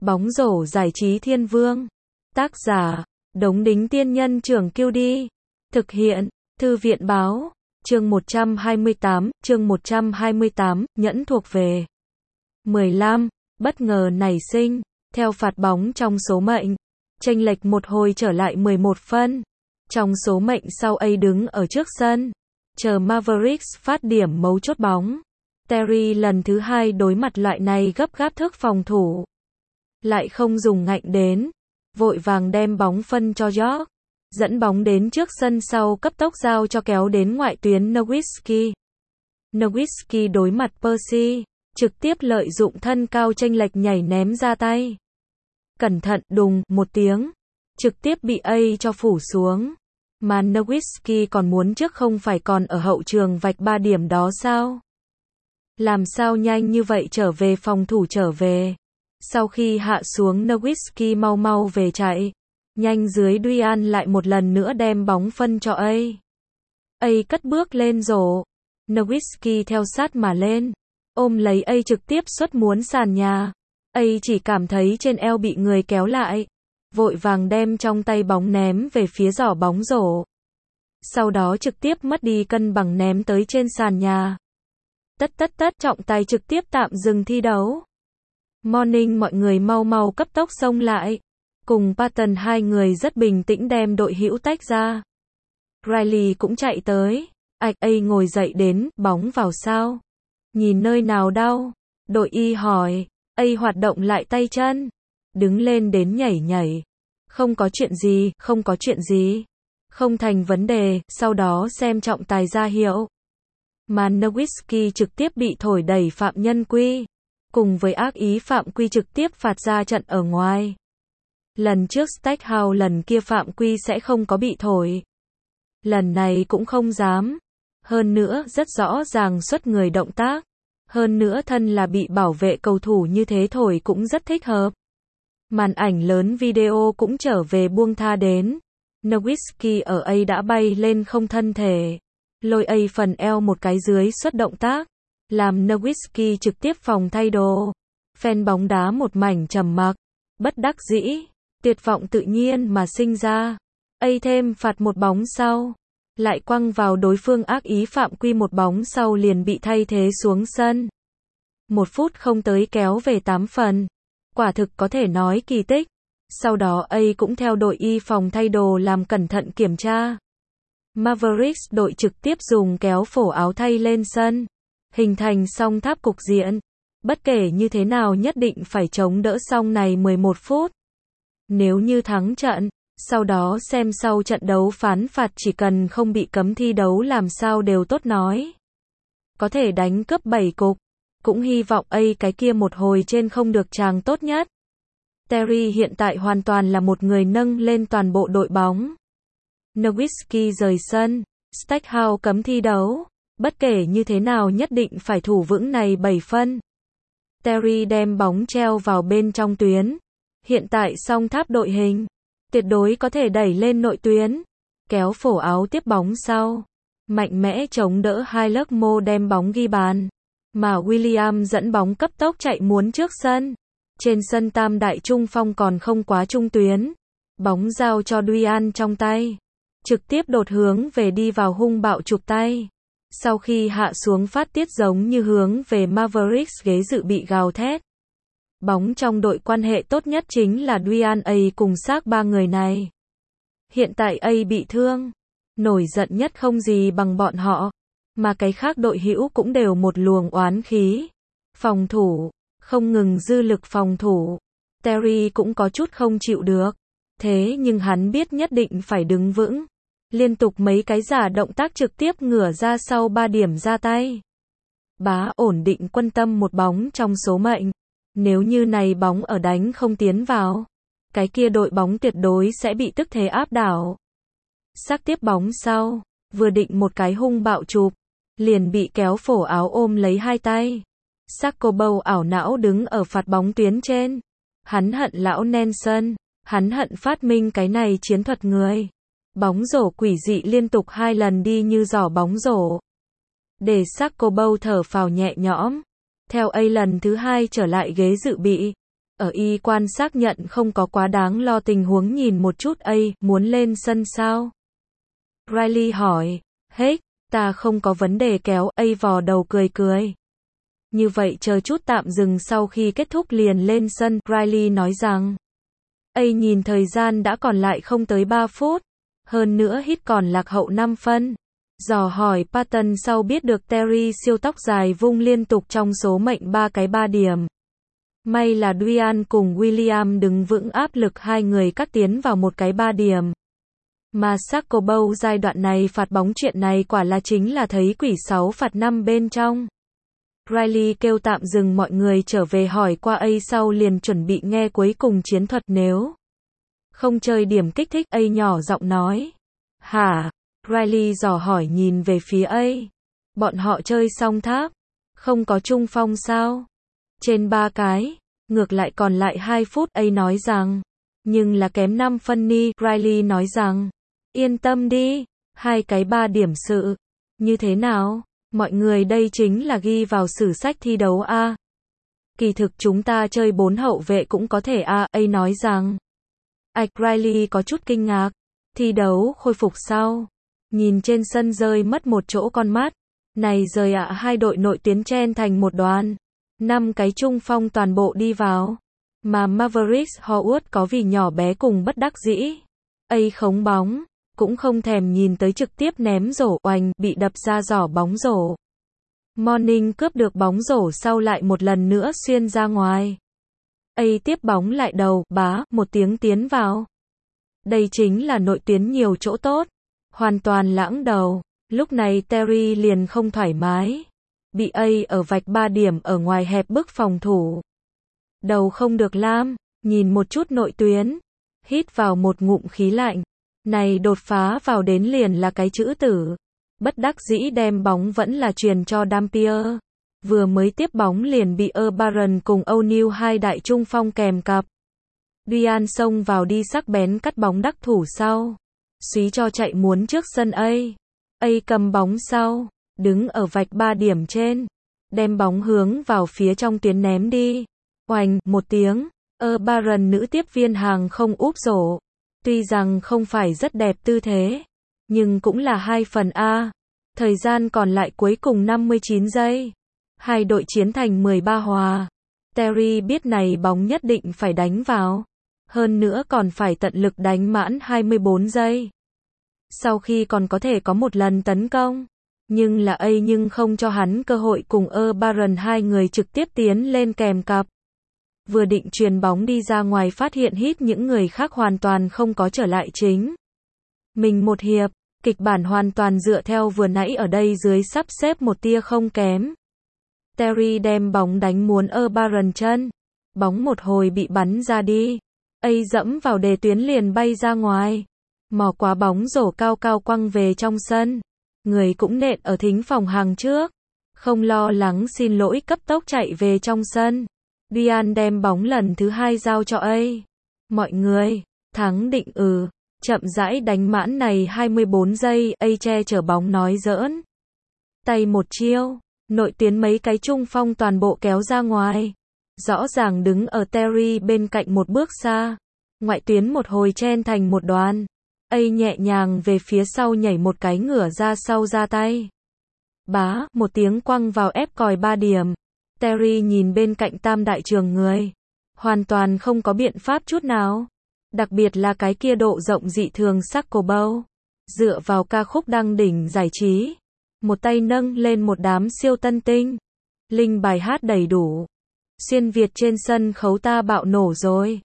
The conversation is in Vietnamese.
Bóng rổ giải trí thiên vương. Tác giả, Đống Đính Tiên Nhân Trưởng Kiêu Đi. Thực hiện, Thư viện Báo. Chương 128, nhẫn thuộc về. 15. Bất ngờ nảy sinh. Theo phạt bóng trong số mệnh. Chênh lệch một hồi trở lại 11 phân. Trong số mệnh sau A đứng ở trước sân. Chờ Mavericks phát điểm mấu chốt bóng. Terry lần thứ hai đối mặt loại này gấp gáp thức phòng thủ. Lại không dùng ngạnh đến. Vội vàng đem bóng phân cho York. Dẫn bóng đến trước sân sau cấp tốc giao cho kéo đến ngoại tuyến Nowitzki. Nowitzki đối mặt Percy. Trực tiếp lợi dụng thân cao chênh lệch nhảy ném ra tay. Cẩn thận, đùng, một tiếng. Trực tiếp bị A cho phủ xuống. Mà Nowitzki còn muốn trước không phải còn ở hậu trường vạch 3 điểm đó sao? Làm sao nhanh như vậy trở về phòng thủ trở về. Sau khi hạ xuống Nowitzki mau mau về chạy. Nhanh dưới Duyan lại một lần nữa đem bóng phân cho A. A cất bước lên rổ. Nowitzki theo sát mà lên. Ôm lấy A trực tiếp xuất muốn sàn nhà. A chỉ cảm thấy trên eo bị người kéo lại. Vội vàng đem trong tay bóng ném về phía giỏ bóng rổ. Sau đó trực tiếp mất đi cân bằng ném tới trên sàn nhà. Tất trọng tài trực tiếp tạm dừng thi đấu. Morning mọi người mau mau cấp tốc xông lại. Cùng Patton hai người rất bình tĩnh đem đội hữu tách ra. Riley cũng chạy tới. A ngồi dậy đến, bóng vào sao? Nhìn nơi nào đau? Đội y hỏi. A hoạt động lại tay chân. Đứng lên đến nhảy. Không có chuyện gì, không có chuyện gì. Không thành vấn đề, sau đó xem trọng tài ra hiệu. Mà Nowitzki trực tiếp bị thổi đẩy phạm nhân quy. Cùng với ác ý phạm quy trực tiếp phạt ra trận ở ngoài. Lần trước Stackhouse lần kia phạm quy sẽ không có bị thổi. Lần này cũng không dám. Hơn nữa rất rõ ràng xuất người động tác. Hơn nữa thân là bị bảo vệ cầu thủ như thế thổi cũng rất thích hợp. Màn ảnh lớn video cũng trở về buông tha đến. Nowitzki ở A đã bay lên không thân thể. Lôi A phần eo một cái dưới xuất động tác. Làm Nowitzki trực tiếp phòng thay đồ. Fan bóng đá một mảnh trầm mặc. Bất đắc dĩ. Tuyệt vọng tự nhiên mà sinh ra. A thêm phạt một bóng sau. Lại quăng vào đối phương ác ý phạm quy một bóng sau liền bị thay thế xuống sân. 1 phút không tới kéo về 8 phần. Quả thực có thể nói kỳ tích. Sau đó A cũng theo đội y phòng thay đồ làm cẩn thận kiểm tra. Mavericks đội trực tiếp dùng kéo phổ áo thay lên sân. Hình thành song tháp cục diện. Bất kể như thế nào nhất định phải chống đỡ xong này 11 phút. Nếu như thắng trận, sau đó xem sau trận đấu phán phạt chỉ cần không bị cấm thi đấu làm sao đều tốt nói. Có thể đánh cướp 7 cục. Cũng hy vọng A cái kia một hồi trên không được chàng tốt nhất. Terry hiện tại hoàn toàn là một người nâng lên toàn bộ đội bóng. Nowitzki rời sân. Stackhouse cấm thi đấu. Bất kể như thế nào nhất định phải thủ vững này 7 phân. Terry đem bóng treo vào bên trong tuyến. Hiện tại song tháp đội hình. Tuyệt đối có thể đẩy lên nội tuyến. Kéo phổ áo tiếp bóng sau. Mạnh mẽ chống đỡ hai lớp mô đem bóng ghi bàn. Mà William dẫn bóng cấp tốc chạy muốn trước sân. Trên sân tam đại trung phong còn không quá trung tuyến. Bóng giao cho Duyan trong tay. Trực tiếp đột hướng về đi vào hung bạo chụp tay. Sau khi hạ xuống phát tiết giống như hướng về Mavericks ghế dự bị gào thét. Bóng trong đội quan hệ tốt nhất chính là Duyan A cùng xác 3 người này. Hiện tại A bị thương. Nổi giận nhất không gì bằng bọn họ. Mà cái khác đội hữu cũng đều một luồng oán khí. Phòng thủ. Không ngừng dư lực phòng thủ. Terry cũng có chút không chịu được. Thế nhưng hắn biết nhất định phải đứng vững. Liên tục mấy cái giả động tác trực tiếp ngửa ra sau 3 điểm ra tay. Bá ổn định quân tâm một bóng trong số mệnh. Nếu như này bóng ở đánh không tiến vào. Cái kia đội bóng tuyệt đối sẽ bị tức thế áp đảo. Xác tiếp bóng sau. Vừa định một cái hung bạo chụp. Liền bị kéo phổ áo ôm lấy hai tay. Sarkobow ảo não đứng ở phạt bóng tuyến trên. Hắn hận lão Nelson. Hắn hận phát minh cái này chiến thuật người. Bóng rổ quỷ dị liên tục 2 lần đi như giỏ bóng rổ. Để Sarkobow thở phào nhẹ nhõm. Theo A lần thứ 2 trở lại ghế dự bị. Ở y quan xác nhận không có quá đáng lo tình huống nhìn một chút ấy, muốn lên sân sao? Riley hỏi, hết, ta không có vấn đề kéo, ấy vò đầu cười cười. Như vậy chờ chút tạm dừng sau khi kết thúc liền lên sân, Riley nói rằng. ấy nhìn thời gian đã còn lại không tới 3 phút, hơn nữa hít còn lạc hậu 5 phân. Dò hỏi Patton sau biết được Terry siêu tóc dài vung liên tục trong số mệnh 3 điểm. May là Dwayne cùng William đứng vững áp lực hai người cắt tiến vào 3 điểm. Mà Saccobow giai đoạn này phạt bóng chuyện này quả là chính là thấy quỷ 6 phạt 5 bên trong. Riley kêu tạm dừng mọi người trở về hỏi qua A sau liền chuẩn bị nghe cuối cùng chiến thuật nếu không chơi điểm kích thích. A nhỏ giọng nói. Hả? Riley dò hỏi nhìn về phía A. Bọn họ chơi xong tháp. Không có trung phong sao? Trên 3 cái. Ngược lại còn lại 2 phút. A nói rằng. Nhưng là kém 5 phân ni. Riley nói rằng. Yên tâm đi. 3 điểm sự. Như thế nào? Mọi người đây chính là ghi vào sử sách thi đấu A. Kỳ thực chúng ta chơi 4 hậu vệ cũng có thể A. A nói rằng. Riley có chút kinh ngạc. Thi đấu khôi phục sau. Nhìn trên sân rơi mất một chỗ con mắt. Này rời ạ, hai đội nội tuyến chen thành một đoàn. 5 cái trung phong toàn bộ đi vào. Mà Mavericks Howard có vì nhỏ bé cùng bất đắc dĩ. A khống bóng. Cũng không thèm nhìn tới trực tiếp ném rổ, oành, bị đập ra giỏ bóng rổ. Morning cướp được bóng rổ sau lại một lần nữa xuyên ra ngoài. A tiếp bóng lại đầu, bá, một tiếng tiến vào. Đây chính là nội tuyến nhiều chỗ tốt. Hoàn toàn lãng đầu. Lúc này Terry liền không thoải mái. Bị A ở vạch 3 điểm ở ngoài hẹp bức phòng thủ. Đầu không được lam, nhìn một chút nội tuyến. Hít vào một ngụm khí lạnh. Này đột phá vào đến liền là cái chữ tử. Bất đắc dĩ đem bóng vẫn là truyền cho Dampier. Vừa mới tiếp bóng liền bị Barron cùng O'Neal hai đại trung phong kèm cặp. Dwayne xông vào đi sắc bén cắt bóng đắc thủ sau. Suý cho chạy muốn trước sân A. A cầm bóng sau. Đứng ở vạch 3 điểm trên. Đem bóng hướng vào phía trong tuyến ném đi. Oành, một tiếng. Barron nữ tiếp viên hàng không úp rổ. Tuy rằng không phải rất đẹp tư thế, nhưng cũng là 2 phần A. Thời gian còn lại cuối cùng 59 giây. Hai đội chiến thành 13 hòa. Terry biết này bóng nhất định phải đánh vào. Hơn nữa còn phải tận lực đánh mãn 24 giây. Sau khi còn có thể có một lần tấn công. Nhưng là A nhưng không cho hắn cơ hội cùng Barron hai người trực tiếp tiến lên kèm cặp. Vừa định truyền bóng đi ra ngoài phát hiện hít những người khác hoàn toàn không có trở lại chính. Mình một hiệp, kịch bản hoàn toàn dựa theo vừa nãy ở đây dưới sắp xếp một tia không kém. Terry đem bóng đánh muốn Barron chân. Bóng một hồi bị bắn ra đi. A dẫm vào đề tuyến liền bay ra ngoài. Mò quá bóng rổ cao cao quăng về trong sân. Người cũng nện ở thính phòng hàng trước. Không lo lắng xin lỗi cấp tốc chạy về trong sân. Dwayne đem bóng lần thứ 2 giao cho A. Mọi người, thắng định chậm rãi đánh mãn này 24 giây, A che chở bóng nói giỡn. Tay một chiêu, nội tuyến mấy cái trung phong toàn bộ kéo ra ngoài. Rõ ràng đứng ở Terry bên cạnh một bước xa. Ngoại tuyến một hồi chen thành một đoàn. A nhẹ nhàng về phía sau nhảy một cái ngửa ra sau ra tay. Bá, một tiếng quăng vào ép còi 3 điểm. Terry nhìn bên cạnh tam đại trường người. Hoàn toàn không có biện pháp chút nào. Đặc biệt là cái kia độ rộng dị thường Saccobow. Dựa vào ca khúc đăng đỉnh giải trí. Một tay nâng lên một đám siêu tân tinh. Linh bài hát đầy đủ. Xuyên Việt trên sân khấu ta bạo nổ rồi.